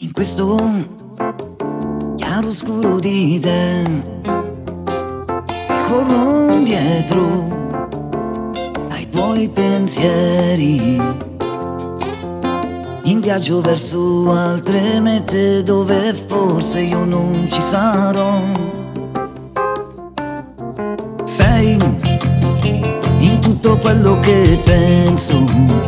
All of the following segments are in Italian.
In questo chiaroscuro di te corro dietro ai tuoi pensieri, in viaggio verso altre mete dove forse io non ci sarò. Sei in tutto quello che penso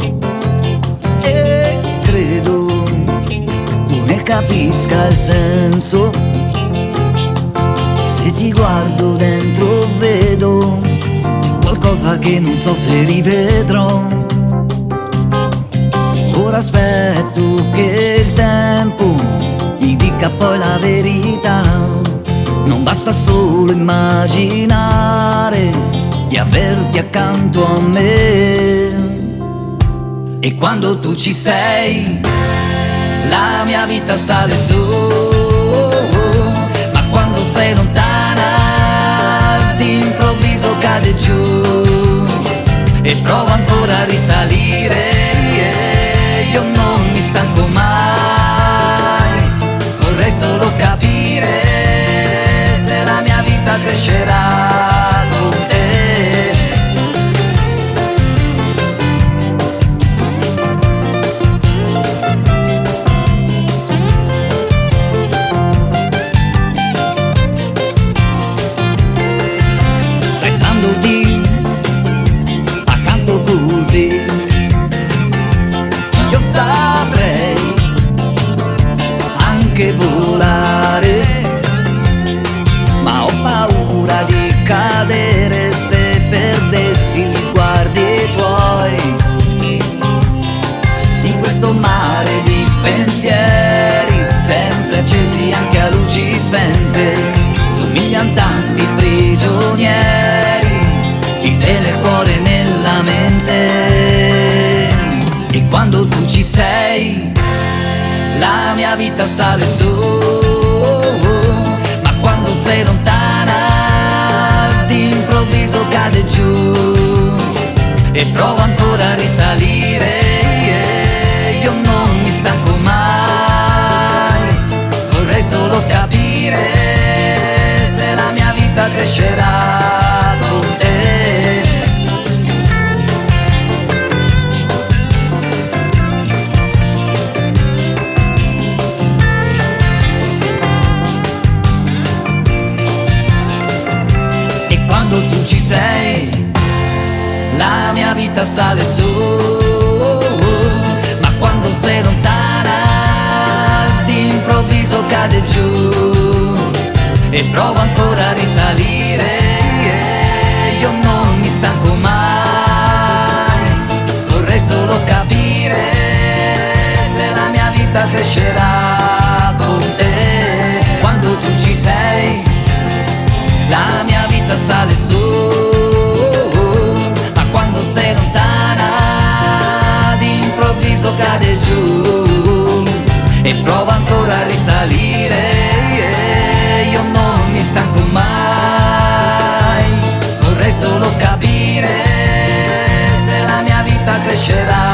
e credo tu ne capisca il senso. Se ti guardo dentro vedo qualcosa che non so se rivedrò. Ora aspetto che il tempo mi dica poi la verità. Non basta solo immaginare di averti accanto a me. E quando tu ci sei, la mia vita sale su. Ma quando sei lontana, d'improvviso cade giù. E provo ancora a risalire, io non mi stanco mai. Vorrei solo capire se la mia vita crescerà con te. Restandoti accanto così, io saprei anche volare, ma ho paura di cadere se perdessi gli sguardi tuoi. In questo mare di pensieri, sempre accesi anche a luci spente, somigliano tanti prigionieri di te nel cuore e nella mente. E quando tu ci sei, la mia vita sale su. Ma quando sei lontana, d'improvviso cade giù. E provo ancora a risalire, io non mi stanco mai. Vorrei solo capire se la mia vita crescerà con te. Quando tu ci sei, la mia vita sale su. Ma quando sei lontana, d'improvviso cade giù. E provo ancora a risalire, io non mi stanco mai. Vorrei solo capire se la mia vita crescerà con te. Quando tu ci sei, la mia vita sale su. Ma quando sei lontana, d'improvviso cade giù. E provo ancora a risalire, io non mi stanco mai. Vorrei solo capire se la mia vita crescerà